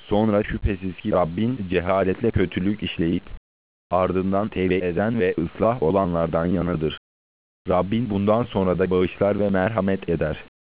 Sonra şüphesiz ki Rabbin cehaletle kötülük işleyip ardından tevbe eden ve ıslah olanlardan yanadır. Rabbin bundan sonra da bağışlar ve merhamet eder.